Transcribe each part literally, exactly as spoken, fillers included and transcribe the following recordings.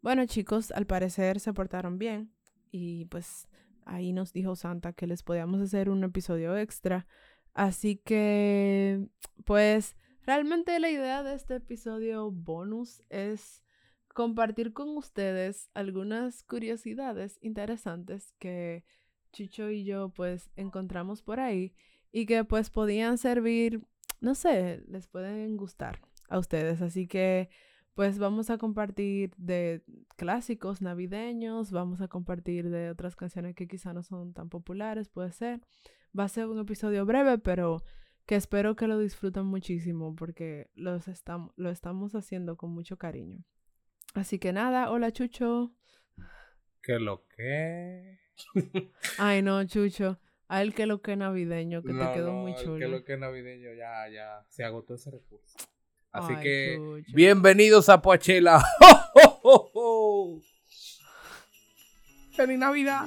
Bueno, chicos, al parecer se portaron bien y pues ahí nos dijo Santa que les podíamos hacer un episodio extra. Así que, pues, realmente la idea de este episodio bonus es compartir con ustedes algunas curiosidades interesantes que Chucho y yo pues encontramos por ahí y que pues podían servir, no sé, les pueden gustar a ustedes. Así que pues vamos a compartir de clásicos navideños, vamos a compartir de otras canciones que quizá no son tan populares, puede ser. Va a ser un episodio breve, pero que espero que lo disfruten muchísimo porque los estam- lo estamos haciendo con mucho cariño. Así que nada, hola Chucho. ¿Qué lo que? Ay no, Chucho, a él que lo que navideño, que te No, quedó muy no, el que chulo. lo que navideño ya, ya se agotó ese recurso. Así Ay, que, Chucho. bienvenidos a Poachella. ¡Oh, oh, oh, oh! ¡Feliz Navidad!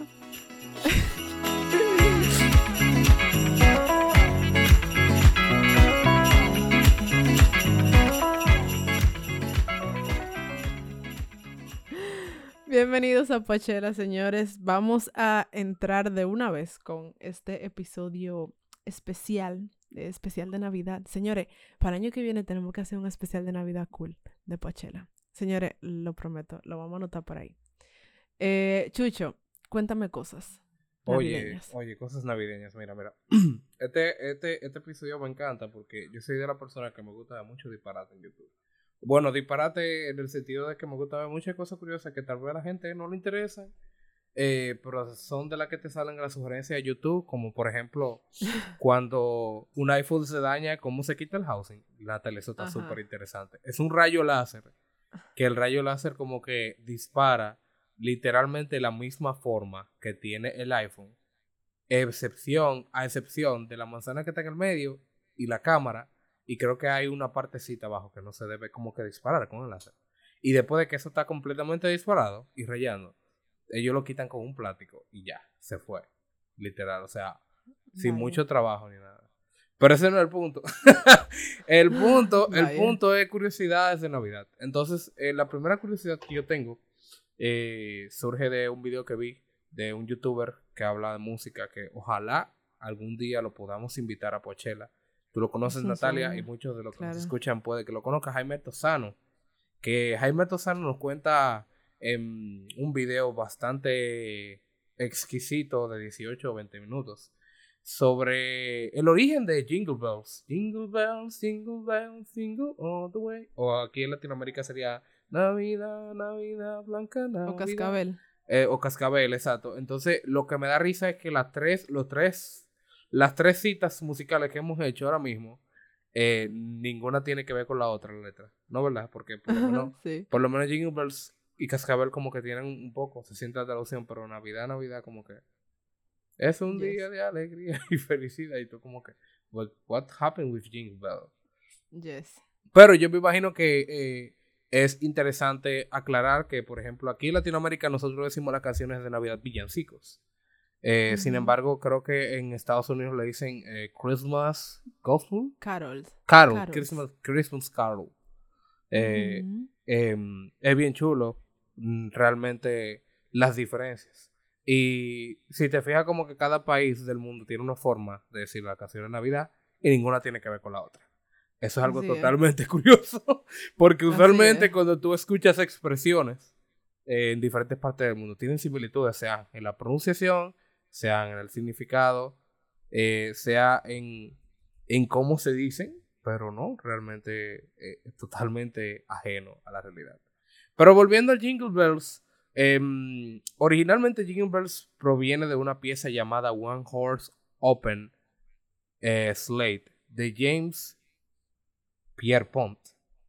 Bienvenidos a Pachela, señores. Vamos a entrar de una vez con este episodio especial, eh, especial de Navidad. Señores, para el año que viene tenemos que hacer un especial de Navidad cool de Pachela. Señores, lo prometo, lo vamos a anotar por ahí. Eh, Chucho, cuéntame cosas Oye, navideñas. oye, cosas navideñas. Mira, mira. Este, este, este episodio me encanta porque yo soy de la persona que me gusta ver mucho disparate en YouTube. Bueno, disparate en el sentido de que me gusta ver muchas cosas curiosas que tal vez a la gente no le interesan. Eh, pero son de las que te salen las sugerencias de YouTube, como por ejemplo, cuando un iPhone se daña, ¿cómo se quita el housing? La tele, eso está súper Ajá. interesante. Es un rayo láser, que el rayo láser como que dispara literalmente la misma forma que tiene el iPhone, excepción, a excepción de la manzana que está en el medio y la cámara, y creo que hay una partecita abajo que no se debe como que disparar con el láser. Y después de que eso está completamente disparado y rayando, ellos lo quitan con un plástico y ya, se fue. Literal, o sea, sin Vaya, mucho trabajo ni nada. Pero ese no es el punto. el punto, el vaya. punto es curiosidades de Navidad. Entonces, eh, la primera curiosidad que yo tengo eh, surge de un video que vi de un youtuber que habla de música, que ojalá algún día lo podamos invitar a Poachella. Tú lo Es conoces, un Natalia, y sueño, muchos de los que nos claro. escuchan puede que lo conozcan, Jaime Tozano. Que Jaime Tozano nos cuenta en un video bastante exquisito de dieciocho o veinte minutos sobre el origen de Jingle Bells. Jingle Bells, Jingle Bells, Jingle all the way. O aquí en Latinoamérica sería Navidad, Navidad, Blanca O Navidad. cascabel. Eh, o Cascabel, exacto. Entonces, lo que me da risa es que las tres, los tres, las tres citas musicales que hemos hecho ahora mismo, eh, ninguna tiene que ver con la otra, la letra. ¿No, verdad? Porque por lo menos, Sí. por lo menos Jingle Bells y Cascabel como que tienen un poco, se siente la traducción, pero Navidad, Navidad como que es un día Yes. de alegría y felicidad. Y tú como que, what, what happened with Jingle Bell? Yes. Pero yo me imagino que eh, es interesante aclarar que, por ejemplo, aquí en Latinoamérica nosotros decimos las canciones de Navidad villancicos. Eh, sin Ujú. embargo, creo que en Estados Unidos le dicen eh, Christmas Gospel. Carols. Carol, Carols. Christmas, Christmas Carol. Eh, Ujú. em, es bien chulo, mm, realmente, las diferencias. Y si te fijas como que cada país del mundo tiene una forma de decir la canción de Navidad y ninguna tiene que ver con la otra. Eso es algo Así es. totalmente curioso, porque Así es. usualmente cuando tú escuchas expresiones eh, en diferentes partes del mundo, tienen similitudes, sea en la pronunciación, sea en el significado, eh, sea en, en cómo se dicen, pero no, realmente eh, es totalmente ajeno a la realidad. Pero volviendo al Jingle Bells, eh, originalmente Jingle Bells proviene de una pieza llamada One Horse Open eh, Slate de James Pierpont.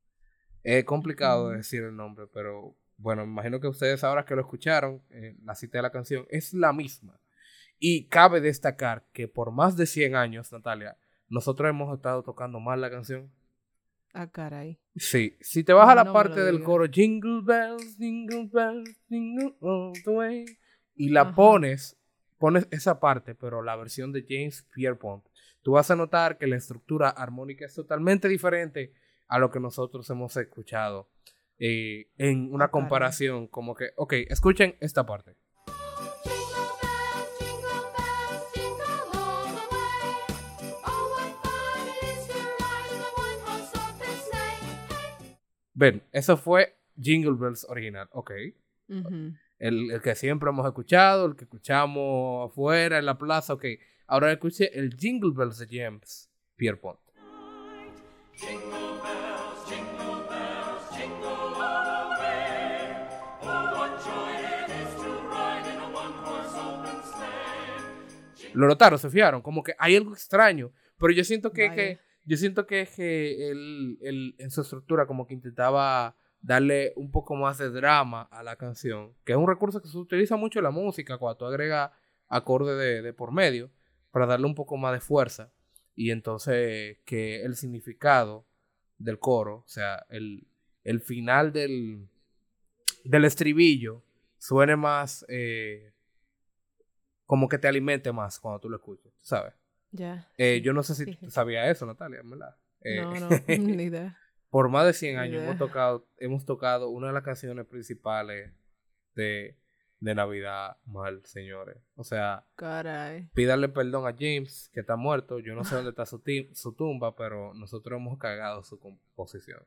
Es complicado de Ujú. decir el nombre, pero bueno, me imagino que ustedes ahora que lo escucharon, eh, la cita de la canción es la misma. Y cabe destacar que por más de cien años, Natalia, nosotros hemos estado tocando mal la canción. Ah, caray. Sí, si te vas a la No me lo parte del digas. coro Jingle Bells, Jingle Bells, Jingle All the Way, y la Ajá. pones, pones esa parte, pero la versión de James Pierpont, tú vas a notar que la estructura armónica es totalmente diferente a lo que nosotros hemos escuchado eh, en una Ah, caray. comparación como que, ok, escuchen esta parte. Jingle bells, jingle bells, jingle all the way. Oh, what fun it is to ride in a one-horse open sleigh. Ven, eso fue Jingle Bells original, ok. Ujú. El, el que siempre hemos escuchado, el que escuchamos afuera, en la plaza, ok. Ahora escuché el Jingle Bells de James Pierpont. Jingle bells, jingle bells, jingle all the way. Oh, what joy it is to ride in a one-horse open sleigh. Lo notaron, se fijaron, como que hay algo extraño, pero yo siento que, Vaya. que yo siento que, que él, él en su estructura como que intentaba darle un poco más de drama a la canción, que es un recurso que se utiliza mucho en la música cuando tú agregas acordes de, de por medio para darle un poco más de fuerza y entonces que el significado del coro, o sea, el, el final del, del estribillo suene más eh, como que te alimente más cuando tú lo escuches, ¿sabes? Ya. Eh, sí. yo no sé si Sí. tú sabías eso, Natalia, en verdad. Eh, No, no, ni idea. por más de cien Ni años hemos idea. tocado, hemos tocado una de las canciones principales de, de Navidad mal, señores. O sea, Caray. pídale perdón a James, que está muerto. Yo no sé dónde está su, ti- su tumba, pero nosotros hemos cagado su composición.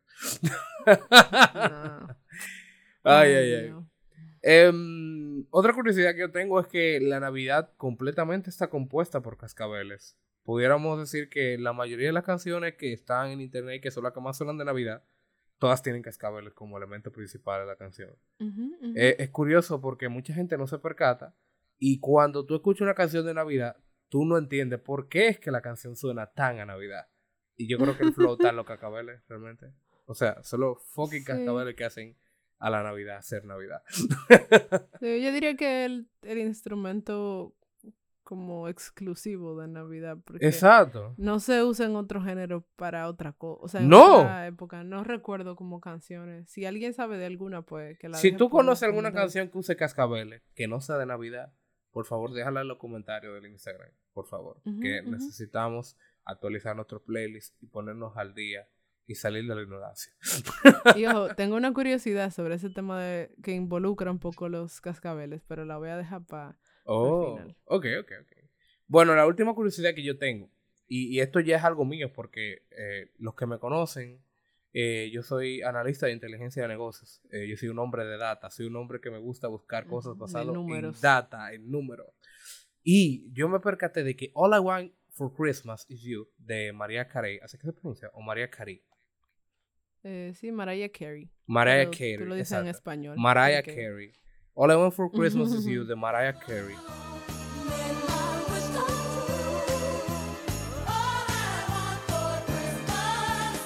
No. Ay, ay, ay. Dios. Em, otra curiosidad que yo tengo es que la Navidad completamente está compuesta por cascabeles. Pudiéramos decir que la mayoría de las canciones que están en internet y que son las que más suenan de Navidad, todas tienen cascabeles como elemento principal de la canción. Ujú, ujú. Eh, es curioso porque mucha gente no se percata y cuando tú escuchas una canción de Navidad, tú no entiendes por qué es que la canción suena tan a Navidad. Y yo creo que el flow está en los cascabeles, realmente. O sea, son los fucking Sí. cascabeles que hacen a la Navidad ser Navidad. Sí, yo diría que el, el instrumento como exclusivo de Navidad, porque Exacto. no se usa en otro género para otra cosa, o sea, en ¡No! otra época. No recuerdo como canciones. Si alguien sabe de alguna, pues que la Si deje tú por los conoces alguna comentarios. canción que use cascabeles, que no sea de Navidad, por favor déjala en los comentarios del Instagram, por favor. Ujú, que ujú. necesitamos actualizar nuestro playlist y ponernos al día y salir de la ignorancia. Y ojo, tengo una curiosidad sobre ese tema de que involucra un poco los cascabeles, pero la voy a dejar para Oh, final. ok, ok, ok. Bueno, la última curiosidad que yo tengo, y, y esto ya es algo mío porque eh, los que me conocen, eh, yo soy analista de inteligencia de negocios. Eh, yo soy un hombre de data, soy un hombre que me gusta buscar cosas Ujú, de basadas en números. data, en números. Y yo me percaté de que All I Want for Christmas is You, de Mariah Carey, ¿así que se pronuncia? ¿O Mariah Carey? Eh, sí, Mariah Carey. Mariah Pero Carey, tú lo dices en exacto. español. Mariah porque- Carey. All I Want for Christmas is You, de Mariah Carey. When my wish comes true, all I want for Christmas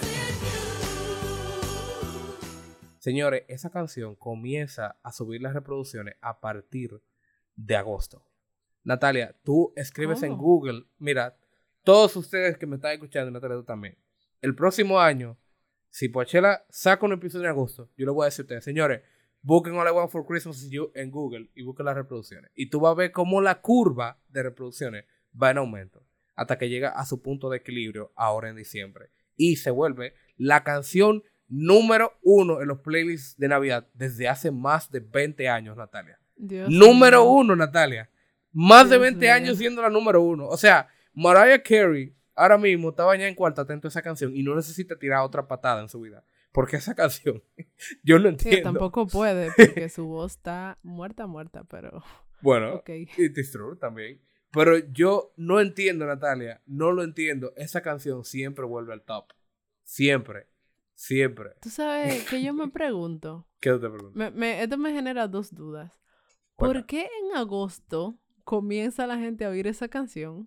is you. Señores, esa canción comienza a subir las reproducciones a partir de agosto. Natalia, tú escribes en ¿Cómo? Google, mira, todos ustedes que me están escuchando, Natalia, tú también. El próximo año, si Pochela saca un episodio en agosto, yo le voy a decir a ustedes, señores, busquen All I Want for Christmas is You en Google y busquen las reproducciones. Y tú vas a ver cómo la curva de reproducciones va en aumento hasta que llega a su punto de equilibrio ahora en diciembre. Y se vuelve la canción número uno en los playlists de Navidad desde hace más de veinte años, Natalia. Dios número mío. uno, Natalia. Más de Dios veinte mío. años siendo la número uno. O sea, Mariah Carey ahora mismo está bañada en cuarto atento a esa canción y no necesita tirar otra patada en su vida. Porque esa canción, yo no Sí, entiendo. tampoco puede, porque su voz está muerta, muerta, pero... Bueno, Ok. it is true también. Pero yo no entiendo, Natalia. No lo entiendo. Esa canción siempre vuelve al top. Siempre. Siempre. Tú sabes que yo me pregunto, ¿Qué te pregunto? me, me- esto me genera dos dudas. Cuenta. ¿Por qué en agosto comienza la gente a oír esa canción?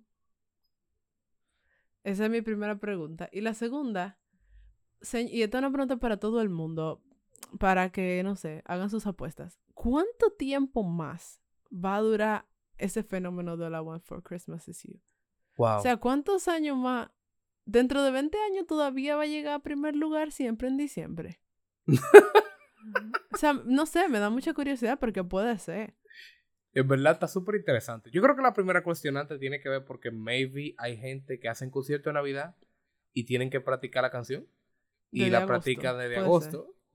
Esa es mi primera pregunta. Y la segunda, se- y esta es una pregunta para todo el mundo, para que, no sé, hagan sus apuestas. ¿Cuánto tiempo más va a durar ese fenómeno de la One for Christmas is You? Wow. O sea, ¿cuántos años más? Dentro de veinte años todavía va a llegar a primer lugar siempre en diciembre. O sea, no sé, me da mucha curiosidad porque puede ser. En verdad está súper interesante. Yo creo que la primera cuestionante tiene que ver porque maybe hay gente que hacen concierto de Navidad y tienen que practicar la canción. Y Desde la agosto, practica desde puede agosto.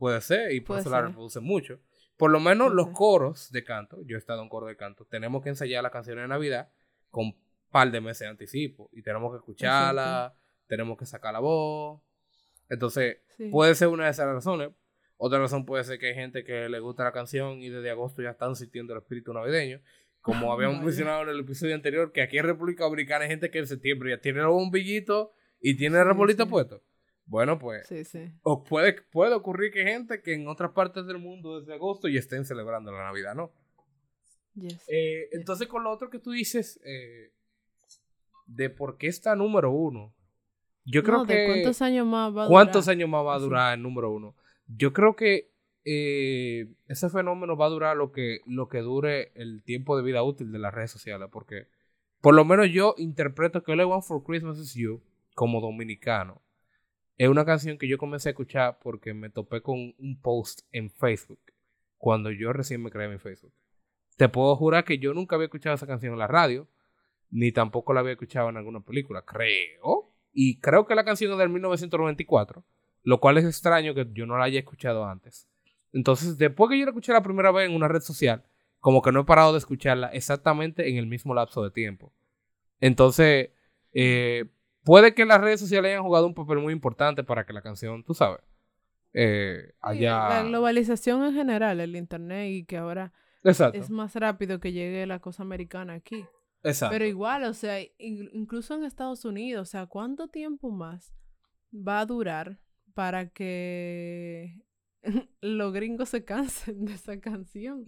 Puede ser, y por Puede eso la ser. reproducen mucho. Por lo menos Puede los ser. coros de canto, yo he estado en coro de canto, tenemos que ensayar las canciones de Navidad con un par de meses de anticipo. Y tenemos que escucharla, tenemos que sacar la voz. Entonces, Sí. puede ser una de esas razones. Otra razón puede ser que hay gente que le gusta la canción y desde agosto ya están sintiendo el espíritu navideño. Como habíamos Vaya. mencionado en el episodio anterior, que aquí en República Dominicana hay gente que en septiembre ya tiene los bombillitos y tiene el Sí, arbolito sí. puesto. Bueno, pues, Sí, sí. o puede, puede ocurrir que hay gente que en otras partes del mundo desde agosto ya estén celebrando la Navidad, ¿no? Yes. Eh, Yes. entonces, con lo otro que tú dices, eh, de por qué está número uno, yo creo No, que... ¿de cuántos años más va a ¿Cuántos durar? años más va a Así. durar el número uno? Yo creo que eh, ese fenómeno va a durar lo que, lo que dure el tiempo de vida útil de las redes sociales, porque por lo menos yo interpreto que All I Want for Christmas Is You como dominicano. Es una canción que yo comencé a escuchar porque me topé con un post en Facebook cuando yo recién me creé mi Facebook. Te puedo jurar que yo nunca había escuchado esa canción en la radio, ni tampoco la había escuchado en alguna película, creo. Y creo que la canción es del mil novecientos noventa y cuatro, lo cual es extraño que yo no la haya escuchado antes. Entonces, después que yo la escuché la primera vez en una red social, como que no he parado de escucharla exactamente en el mismo lapso de tiempo. Entonces, eh, puede que las redes sociales hayan jugado un papel muy importante para que la canción, tú sabes, eh, Sí, haya... la globalización en general, el internet y que ahora Exacto, es más rápido que llegue la cosa americana aquí. exacto. Pero igual, o sea, in- incluso en Estados Unidos, o sea, ¿cuánto tiempo más va a durar para que los gringos se cansen de esa canción?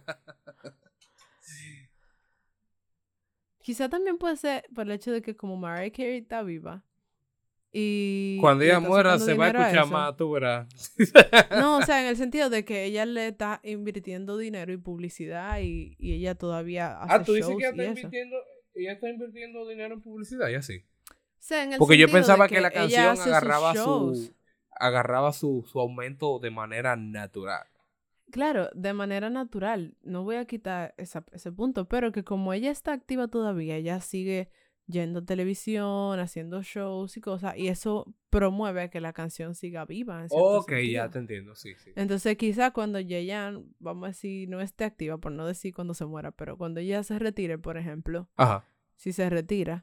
Quizá también puede ser por el hecho de que como Mariah Carey está viva y, Cuando y ella está muera sacando se va a dinero escuchar eso. más, tú verás. No, o sea, en el sentido de que ella le está invirtiendo dinero y publicidad y, y ella todavía hace Ah, tú dices shows que ella y está eso. invirtiendo, ella está invirtiendo dinero en publicidad, y así. O sea, en el Porque yo sentido de pensaba que, que la ella canción hace sus agarraba shows. su agarraba su, su aumento de manera natural. Claro, de manera natural. No voy a quitar esa- ese punto, pero que como ella está activa todavía, ella sigue yendo a televisión, haciendo shows y cosas, y eso promueve que la canción siga viva en cierto Ok, sentido. ya te entiendo, sí, sí. Entonces quizá cuando ella, vamos a decir, no esté activa, por no decir cuando se muera, pero cuando ella se retire, por ejemplo, Ajá. si se retira,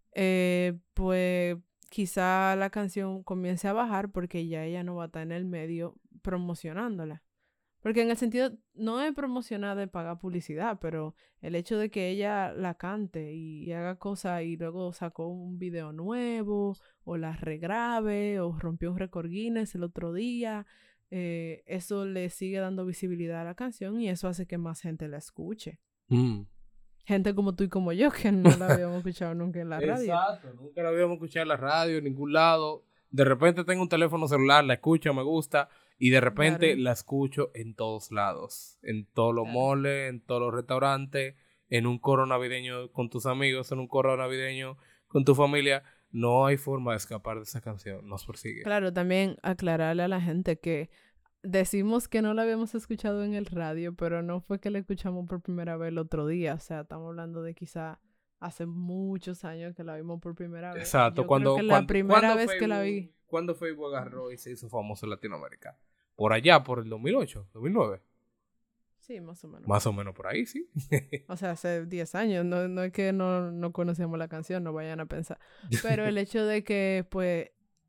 eh, pues quizá la canción comience a bajar porque ya ella no va a estar en el medio promocionándola. Porque en el sentido, no es promocionar de pagar publicidad, pero el hecho de que ella la cante y, y haga cosas y luego sacó un video nuevo, o la regrabe, o rompió un récord Guinness el otro día, eh, eso le sigue dando visibilidad a la canción y eso hace que más gente la escuche. Mm. Gente como tú y como yo, que no la habíamos escuchado nunca en la radio. Exacto, nunca la habíamos escuchado en la radio, en ningún lado. De repente tengo un teléfono celular, la escucho, me gusta, y de repente Claro. la escucho en todos lados. En todos los Claro. moles, en todos los restaurantes, en un coro navideño con tus amigos, en un coro navideño con tu familia. No hay forma de escapar de esa canción, nos persigue. Claro, también aclararle a la gente que decimos que no la habíamos escuchado en el radio, pero no fue que la escuchamos por primera vez el otro día. O sea, estamos hablando de quizá hace muchos años que la vimos por primera vez. Exacto, Yo cuando, creo que cuando, la primera cuando vez que la vi. Facebook- cuando Facebook agarró y se hizo famoso en Latinoamérica. Por allá, por el dos mil ocho, dos mil nueve. Sí, más o menos. Más o menos por ahí, sí. O sea, hace diez años. No, no es que no, no conocíamos la canción, no vayan a pensar. Pero el hecho de que, pues,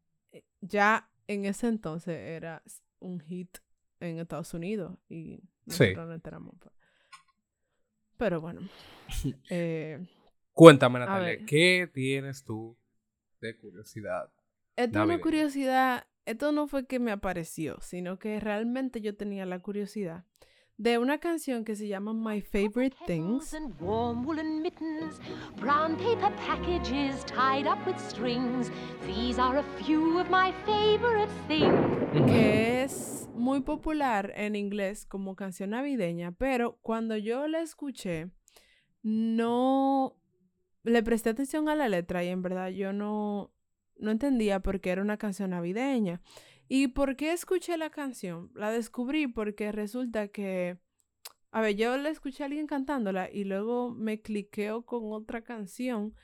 ya en ese entonces era un hit en Estados Unidos y nosotros Sí. no enteramos. pues. Pero bueno. eh, Cuéntame, A Natalia, ver. ¿qué tienes tú de curiosidad? Esto es una Navideña. curiosidad, esto no fue que me apareció, sino que realmente yo tenía la curiosidad de una canción que se llama My Favorite Things, And warm woolen mittens, brown paper packages tied up with strings. These are a few of my favorite things. que es muy popular en inglés como canción navideña, pero cuando yo la escuché, no le presté atención a la letra y en verdad yo no, no entendía por qué era una canción navideña. ¿Y por qué escuché la canción? La descubrí porque resulta que, a ver, yo la escuché a alguien cantándola y luego me cliqueo con otra canción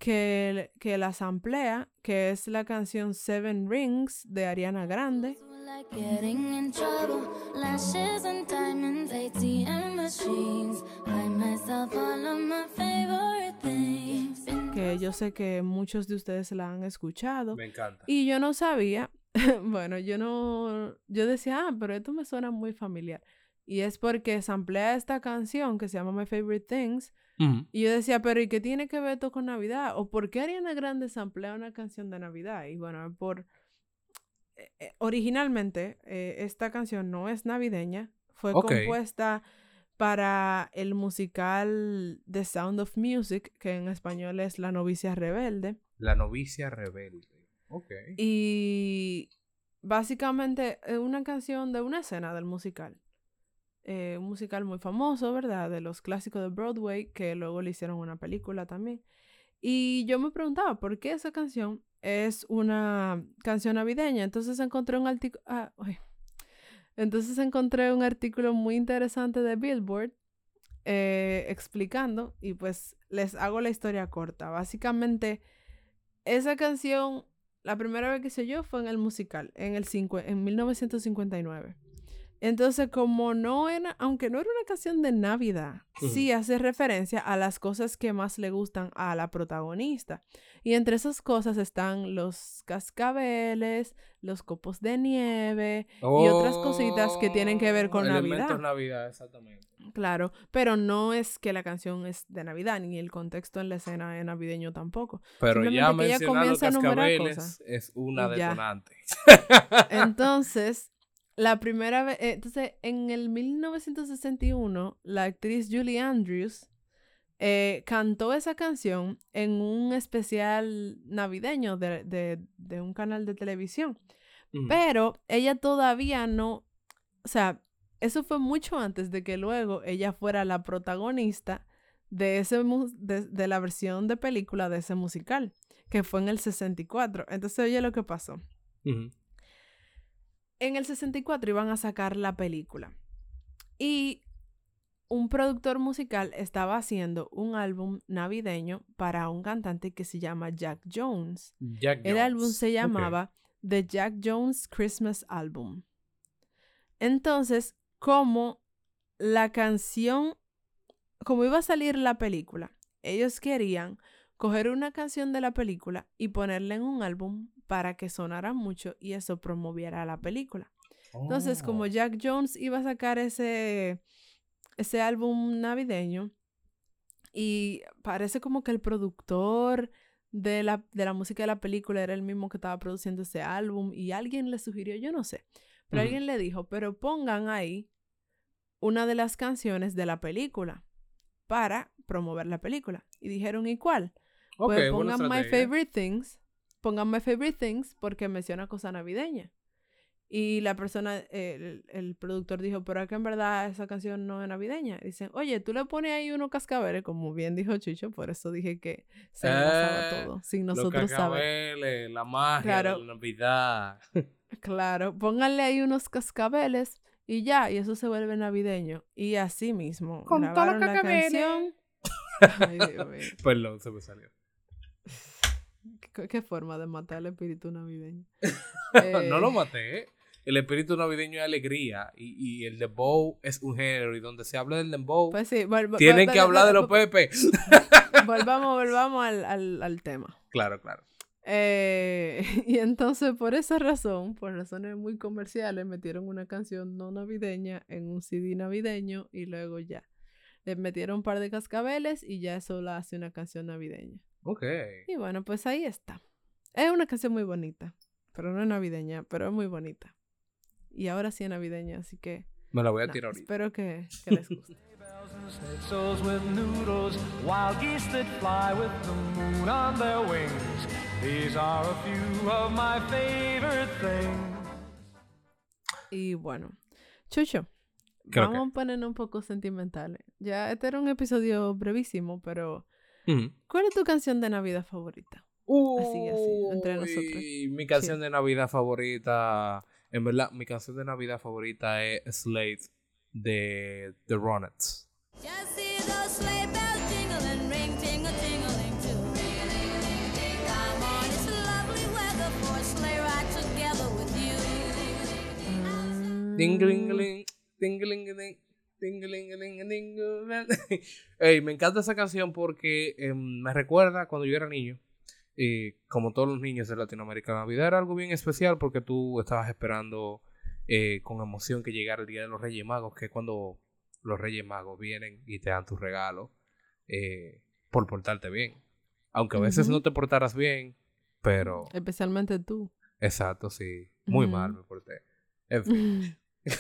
que, que la samplea, que es la canción Seven Rings de Ariana Grande. like getting in trouble. Lashes and diamonds, A T M machines. Buy myself all of my favorite things. Que yo sé que muchos de ustedes la han escuchado. Me encanta. Y yo no sabía, bueno, yo no, yo decía, ah, pero esto me suena muy familiar. Y es porque samplea esta canción que se llama My Favorite Things. Ujú. Y yo decía, pero ¿y qué tiene que ver esto con Navidad? ¿O por qué Ariana Grande samplea una canción de Navidad? Y bueno, por... eh, eh, originalmente, eh, esta canción no es navideña. Fue Ok. compuesta para el musical The Sound of Music, que en español es La novicia rebelde. La novicia rebelde. Ok. Y básicamente es una canción de una escena del musical. Eh, un musical muy famoso, ¿verdad? De los clásicos de Broadway, que luego le hicieron una película también. Y yo me preguntaba, ¿por qué esa canción es una canción navideña? Entonces encontré un artículo... Ah, uy. Entonces encontré un artículo muy interesante de Billboard eh, explicando, y pues les hago la historia corta. Básicamente, esa canción, la primera vez que se oyó fue en el musical, en, el cincu- en mil novecientos cincuenta y nueve. Entonces, como no era, aunque no era una canción de Navidad, Ujú. sí hace referencia a las cosas que más le gustan a la protagonista. Y entre esas cosas están los cascabeles, los copos de nieve y otras cositas que tienen que ver con Oh, elementos Navidad. Navidad, exactamente. Claro, pero no es que la canción es de Navidad, ni el contexto en la escena es navideño tampoco. Pero ya Simplemente que ella mencionar los comienza a enumerar cascabeles cosas. es una Y ya. detonante. Entonces, la primera vez, eh, entonces, en el mil novecientos sesenta y uno, la actriz Julie Andrews eh, cantó esa canción en un especial navideño de, de, de un canal de televisión. Ujú. Pero ella todavía no, o sea, eso fue mucho antes de que luego ella fuera la protagonista de, ese mu- de, de la versión de película de ese musical, que fue en el sesenta y cuatro. Entonces, oye lo que pasó. Ujú. En el sesenta y cuatro iban a sacar la película. Y un productor musical estaba haciendo un álbum navideño para un cantante que se llama Jack Jones. Jack El álbum Jones. se Ok. llamaba The Jack Jones Christmas Album. Entonces, como la canción, como iba a salir la película, ellos querían coger una canción de la película y ponerla en un álbum para que sonara mucho y eso promoviera la película. Entonces, como Oh. Jack Jones iba a sacar ese, ese álbum navideño y parece como que el productor de la, de la música de la película era el mismo que estaba produciendo ese álbum y alguien le sugirió, yo no sé, pero Ujú. alguien le dijo, pero pongan ahí una de las canciones de la película para promover la película. Y dijeron, ¿y cuál? Ok, Pues buena pongan My estrategia. Favorite Things, pongan My Favorite Things porque menciona cosa navideña. Y la persona, eh, el, el productor dijo, pero es que en verdad esa canción no es navideña. Y dicen, oye, tú le pones ahí unos cascabeles, como bien dijo Chicho, por eso dije que se enlazaba Eh, todo, sin Los nosotros saber. cascabeles, la magia Claro. de la Navidad. Claro, pónganle ahí unos cascabeles y ya, y eso se vuelve navideño. Y así mismo, Con todos los grabaron la cascabeles. canción. Ay, Dios mío. Perdón, se me salió. ¿Qué, qué forma de matar el espíritu navideño? No lo Eh, maté. El espíritu navideño es alegría y, y el dembow es un género y donde se habla del dembow Pues sí, vol- vol- tienen vol- que vol- hablar de vol- los Pepe. Volvamos, volvamos al, al, al tema. Claro, claro. Eh, y entonces, por esa razón, por razones muy comerciales, metieron una canción no navideña en un C D navideño y luego ya. Le metieron un par de cascabeles y ya eso la hace una canción navideña. Ok. Y bueno, pues ahí está. Es una canción muy bonita, pero no es navideña, pero es muy bonita. Y ahora sí es navideña, así que Me la voy a nada, tirar ahorita. espero que, que les guste. Bells and schnitzels with noodles, wild geese that fly with the moon on their wings. These are a few of my favorite things. Y bueno, Chucho, Creo vamos a ponernos un poco sentimentales. Ya, este era un episodio brevísimo, pero Ujú. ¿cuál es tu canción de Navidad favorita? Así, así, entre nosotros. Uy, mi canción de Navidad favorita, en verdad, mi canción de Navidad favorita es Slade de The Ronettes. Just see those sleigh bells jingling, ring, tingle, tingling too. Come on, it's lovely weather for a sleigh ride together with you. Ding-a-ling-a-ling, ding-a-ling-a-ling, ding-a-ling-a-ling, Ey, me encanta esa canción porque eh, me recuerda cuando yo era niño. Y como todos los niños de Latinoamérica, Navidad era algo bien especial porque tú estabas esperando eh, con emoción que llegara el Día de los Reyes Magos, que es cuando los Reyes Magos vienen y te dan tus regalos eh, por portarte bien. Aunque a veces Ujú. no te portaras bien, pero... Especialmente tú. Exacto, sí. Muy Ujú. mal me porté. En fin.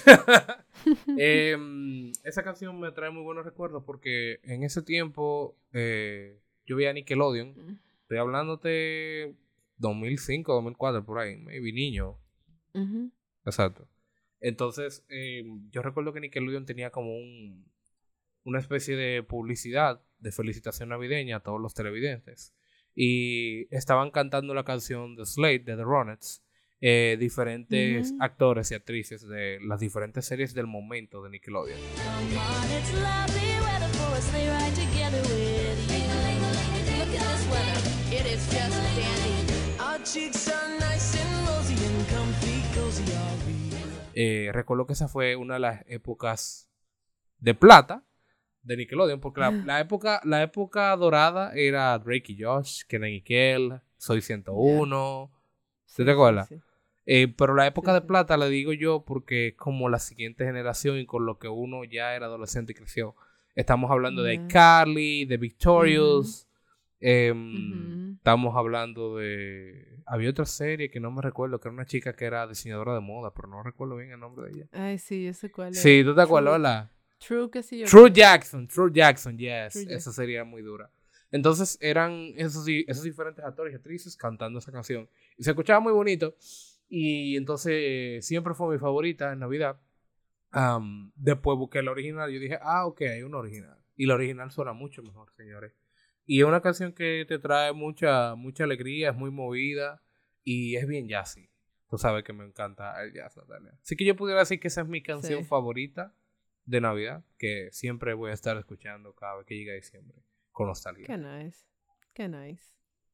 Em, esa canción me trae muy buenos recuerdos porque en ese tiempo eh, yo veía Nickelodeon. Estoy hablándote dos mil cinco, dos mil cuatro, por ahí. Maybe niño. Ujú. Exacto. Entonces, eh, yo recuerdo que Nickelodeon tenía como un, una especie de publicidad de felicitación navideña a todos los televidentes. Y estaban cantando la canción The Slate de The Ronettes. Eh, diferentes Ujú. actores y actrices de las diferentes series del momento de Nickelodeon. Come on, it's lovely weather for a sleigh ride together with you. Look at this weather, it is just dandy. Our cheeks are nice and rosy and comfy, cozy are we. Eh, recuerdo que esa fue una de las épocas de plata de Nickelodeon, porque la, la época la época dorada era Drake y Josh, Kenan y Kel, Soy ciento uno. ¿Sí te acuerdas? Sí, sí. Eh, pero la época Sí, de sí. plata la digo yo porque es como la siguiente generación y con lo que uno ya era adolescente y creció. Estamos hablando de Ya. Carly, de Victorious. em, Ujú. Estamos hablando de... Había otra serie que no me recuerdo, que era una chica que era diseñadora de moda, pero no recuerdo bien el nombre de ella. Ay, sí, yo sé cuál es. Sí, ¿tú te acuerdas, True- verdad? True, qué sé yo. True Jackson, True Jackson, yes. True Jack- Esa sería muy dura. Entonces eran esos, di- esos diferentes actores y actrices cantando esa canción. Y se escuchaba muy bonito. Y entonces eh, siempre fue mi favorita en Navidad. Am, después busqué la original. Yo dije, ah, ok, hay una original. Y la original suena mucho mejor, señores. Y es una canción que te trae mucha, mucha alegría, es muy movida. Y es bien jazzy. Tú sabes que me encanta el jazz, Natalia. Así que yo pudiera decir que esa es mi canción Sí. favorita de Navidad, que siempre voy a estar escuchando cada vez que llegue diciembre, con nostalgia. Qué nice. Qué nice.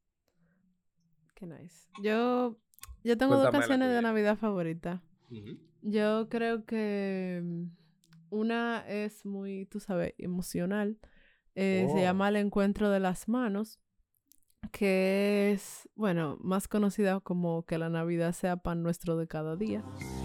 Qué nice. Yo, yo tengo dos Cuéntame la canciones de tuya. Navidad favoritas. Ujú. Yo creo que mm, una es muy, tú sabes, emocional. Eh, Se Oh. llama El Encuentro de las Manos, que es, bueno, más conocida como Que la Navidad sea pan nuestro de cada día.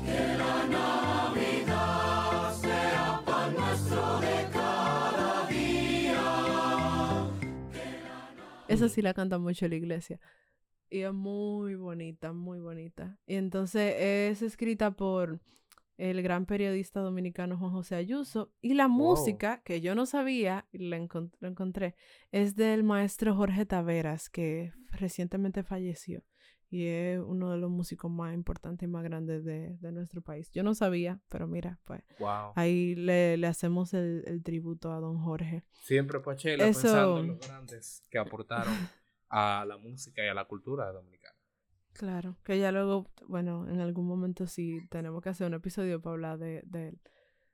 Esa sí la canta mucho la iglesia. Y es muy bonita, muy bonita. Y entonces es escrita por el gran periodista dominicano Juan José Ayuso. Y la Wow. música, que yo no sabía, y la encont- la encontré, es del maestro Jorge Taveras, que recientemente falleció. Y es uno de los músicos más importantes y más grandes de, de nuestro país. Yo no sabía, pero mira, pues Wow. ahí le, le hacemos el, el tributo a don Jorge. Siempre Pachela Eso- pensando en los grandes que aportaron a la música y a la cultura dominicana. Claro, que ya luego, bueno, en algún momento sí tenemos que hacer un episodio para hablar de, de él.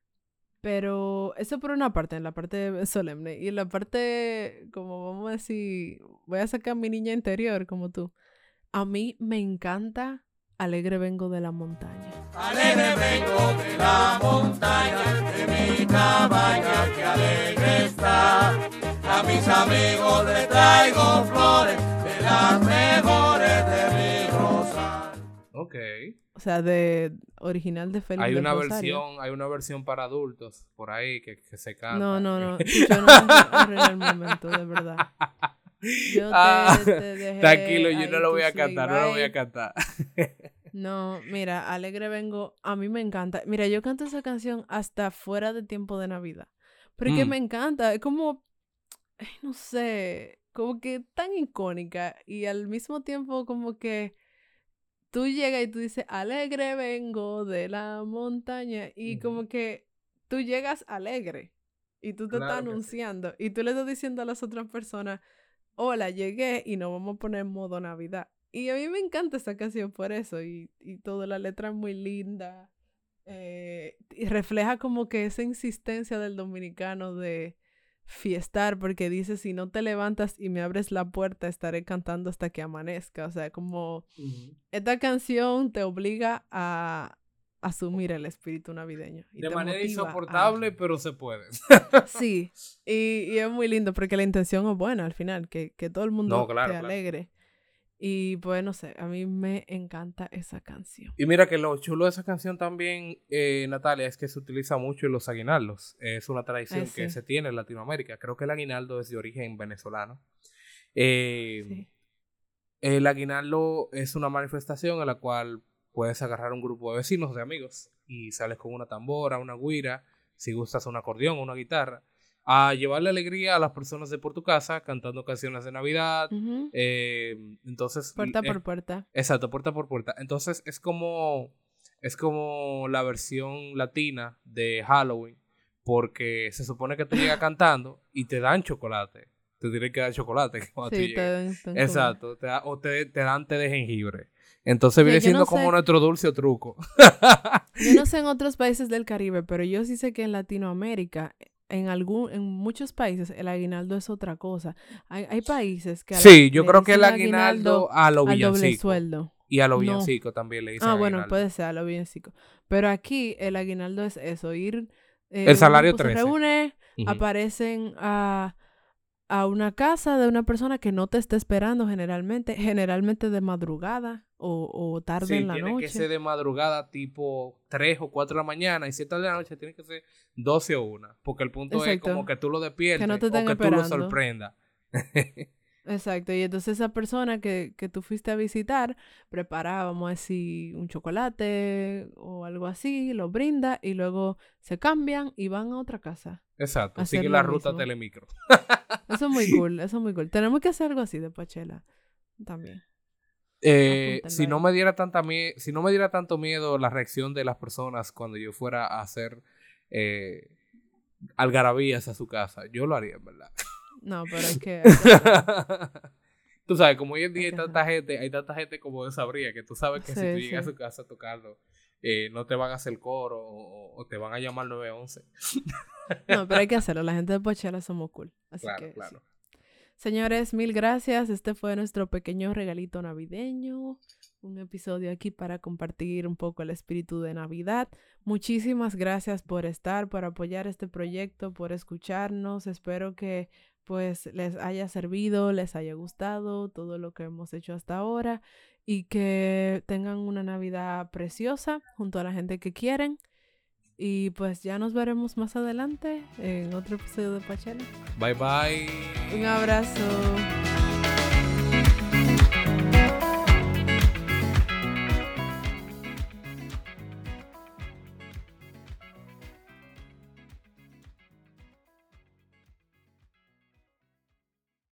Pero eso por una parte, en la parte solemne. Y en la parte, como vamos a decir, voy a sacar mi niña interior como tú. A mí me encanta Alegre Vengo de la Montaña. Alegre vengo de la montaña, de mi cabaña que alegre está. A mis amigos les traigo flores, de las mejores de mi rosal. Ok. O sea, de original de Félix Hay del una Rosario. versión, hay una versión para adultos por ahí que, que se canta. No, no, no. Yo no me arruiné el momento, de verdad. Yo te, Ah, te dejé tranquilo, yo ahí no lo tu voy a sleigh cantar, no lo voy a ride. cantar. No, mira, Alegre Vengo, a mí me encanta. Mira, yo canto esa canción hasta fuera de tiempo de Navidad. Pero es que Mm. me encanta, es como, ay, no sé, como que tan icónica y al mismo tiempo como que tú llegas y tú dices, Alegre vengo de la montaña y Ujú. como que tú llegas alegre y tú te Claro estás que sí. anunciando y tú le estás diciendo a las otras personas, hola, llegué y nos vamos a poner en modo Navidad. Y a mí me encanta esa canción por eso. Y, y toda la letra es muy linda. eh, y refleja como que esa insistencia del dominicano de fiestar, porque dice, si no te levantas y me abres la puerta, estaré cantando hasta que amanezca. O sea, como Ujú. esta canción te obliga a, asumir el espíritu navideño. Y De te manera motiva a- insoportable, pero se puede. Sí, y, y es muy lindo porque la intención es buena al final, que, que todo el mundo No, claro, te claro. alegre. Y pues no sé, a mí me encanta esa canción. Y mira que lo chulo de esa canción también, eh, Natalia, es que se utiliza mucho en los aguinaldos. Es una tradición Ah, que sí. se tiene en Latinoamérica. Creo que el aguinaldo es de origen venezolano. Eh, Sí. El aguinaldo es una manifestación en la cual puedes agarrar un grupo de vecinos, de amigos, y sales con una tambora, una güira, si gustas un acordeón o una guitarra, a llevarle alegría a las personas de por tu casa, cantando canciones de Navidad. Ujú. eh, entonces, Puerta eh, por puerta. exacto, puerta por puerta. Entonces es como, es como la versión latina de Halloween, porque se supone que tú llegas cantando y te dan chocolate. Te tienen que dar chocolate cuando tú Sí, te llegues. dan- te dan Exacto, te da- o te, te dan té de jengibre. Entonces Sí, viene yo siendo no como sé- nuestro dulce o truco. Yo no sé en otros países del Caribe, pero yo sí sé que en Latinoamérica, en algún, en muchos países, el aguinaldo es otra cosa. Hay, hay países que a la- Sí, yo le creo que el dicen aguinaldo a lo al doble villancico. sueldo. Y a lo No. villancico también le dicen Ah, bueno, aguinaldo. puede ser a lo villancico. Pero aquí el aguinaldo es eso, ir... eh, El un salario grupo se trece. reúne, Ujú. aparecen a, a una casa de una persona que no te está esperando generalmente, generalmente de madrugada o, o tarde Sí, en la tiene noche. que ser de madrugada, tipo tres o cuatro de la mañana. Y si es tarde de la noche, tiene que ser doce o una. Porque el punto es Exacto. como que tú lo despiertes Que no te o estén que tú lo esperando. sorprendas. Exacto, y entonces esa persona que, que tú fuiste a visitar prepara, vamos a decir, un chocolate o algo así, lo brinda y luego se cambian y van a otra casa. Exacto, Hacer sigue lo la ruta mismo. Telemicro. Eso es muy cool, eso es muy cool. Tenemos que hacer algo así de Pachela también. Eh, Apúntenlo si no ahí. me diera tanta mie- si no me diera tanto miedo la reacción de las personas cuando yo fuera a hacer eh, algarabías a su casa, yo lo haría, en verdad. No, pero hay que... hay que hacerlo. Tú sabes, como hoy en día Hay hay que tanta gente, hay tanta gente como desabría que tú sabes que si tú Sí, llegas sí. a su casa a tocarlo, eh, no te van a hacer coro o, o te van a llamar nueve once. No, pero hay que hacerlo. La gente de Pachela somos cool. Así Claro, que, claro. sí. Señores, mil gracias. Este fue nuestro pequeño regalito navideño. Un episodio aquí para compartir un poco el espíritu de Navidad. Muchísimas gracias por estar, por apoyar este proyecto, por escucharnos. Espero que pues les haya servido, les haya gustado todo lo que hemos hecho hasta ahora y que tengan una Navidad preciosa junto a la gente que quieren. Y pues ya nos veremos más adelante en otro episodio de Pachela. Bye bye. Un abrazo.